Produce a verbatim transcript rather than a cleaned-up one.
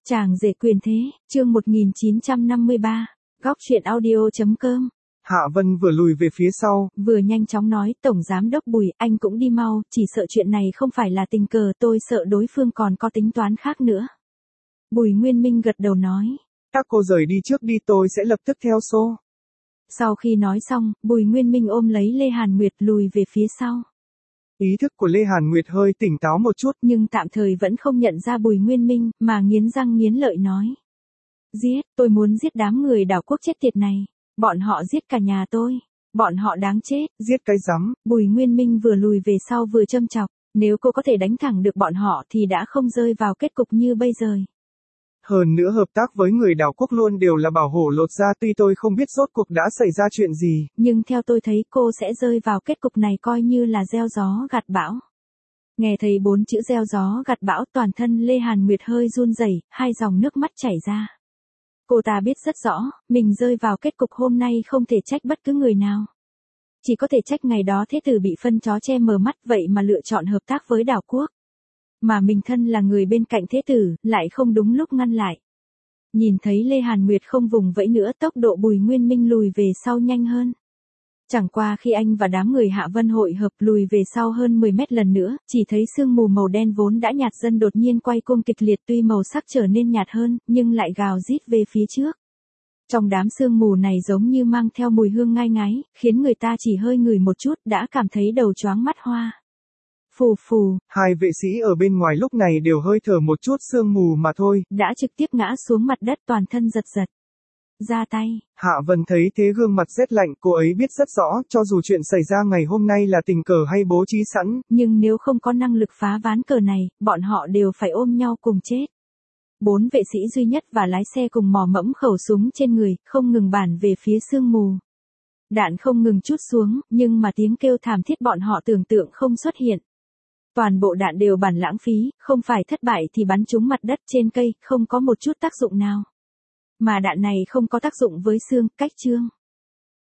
Chàng rể quyền thế, chương một nghìn chín trăm năm mươi ba, góc truyện audio.com. Hạ Vân vừa lùi về phía sau, vừa nhanh chóng nói, Tổng Giám Đốc Bùi, anh cũng đi mau, chỉ sợ chuyện này không phải là tình cờ, tôi sợ đối phương còn có tính toán khác nữa. Bùi Nguyên Minh gật đầu nói. các cô rời đi trước đi, tôi sẽ lập tức theo xô. Sau khi nói xong, Bùi Nguyên Minh ôm lấy Lê Hàn Nguyệt lùi về phía sau. Ý thức của Lê Hàn Nguyệt hơi tỉnh táo một chút, nhưng tạm thời vẫn không nhận ra Bùi Nguyên Minh, mà nghiến răng nghiến lợi nói. Giết, tôi muốn giết đám người đảo quốc chết tiệt này. Bọn họ giết cả nhà tôi. Bọn họ đáng chết. Giết cái rắm. Bùi Nguyên Minh vừa lùi về sau vừa châm chọc. Nếu cô có thể đánh thẳng được bọn họ thì đã không rơi vào kết cục như bây giờ. Hơn nữa hợp tác với người đảo quốc luôn đều là bảo hổ lột ra, tuy tôi không biết rốt cuộc đã xảy ra chuyện gì. Nhưng theo tôi thấy cô sẽ rơi vào kết cục này coi như là gieo gió gặt bão. Nghe thấy bốn chữ gieo gió gặt bão, toàn thân Lê Hàn Nguyệt hơi run rẩy, hai dòng nước mắt chảy ra. Cô ta biết rất rõ, mình rơi vào kết cục hôm nay không thể trách bất cứ người nào. Chỉ có thể trách ngày đó thế tử bị phân chó che mờ mắt vậy mà lựa chọn hợp tác với đảo quốc. Mà mình thân là người bên cạnh thế tử, lại không đúng lúc ngăn lại. Nhìn thấy Lê Hàn Nguyệt không vùng vẫy nữa, tốc độ Bùi Nguyên Minh lùi về sau nhanh hơn. Chẳng qua khi anh và đám người Hạ Vân hội hợp lùi về sau hơn mười mét lần nữa, chỉ thấy sương mù màu đen vốn đã nhạt dần đột nhiên quay cuồng kịch liệt, tuy màu sắc trở nên nhạt hơn, nhưng lại gào rít về phía trước. Trong đám sương mù này giống như mang theo mùi hương ngai ngái, khiến người ta chỉ hơi ngửi một chút đã cảm thấy đầu choáng mắt hoa. Phù phù. Hai vệ sĩ ở bên ngoài lúc này đều hơi thở một chút sương mù mà thôi, đã trực tiếp ngã xuống mặt đất, toàn thân giật giật. Ra tay. Hạ Vân thấy thế gương mặt rét lạnh, cô ấy biết rất rõ, cho dù chuyện xảy ra ngày hôm nay là tình cờ hay bố trí sẵn, nhưng nếu không có năng lực phá ván cờ này, bọn họ đều phải ôm nhau cùng chết. Bốn vệ sĩ duy nhất và lái xe cùng mò mẫm khẩu súng trên người, không ngừng bản về phía sương mù. Đạn không ngừng trút xuống, nhưng mà tiếng kêu thảm thiết bọn họ tưởng tượng không xuất hiện. Toàn bộ đạn đều bản lãng phí, không phải thất bại thì bắn trúng mặt đất trên cây, không có một chút tác dụng nào. Mà đạn này không có tác dụng với xương, cách trương.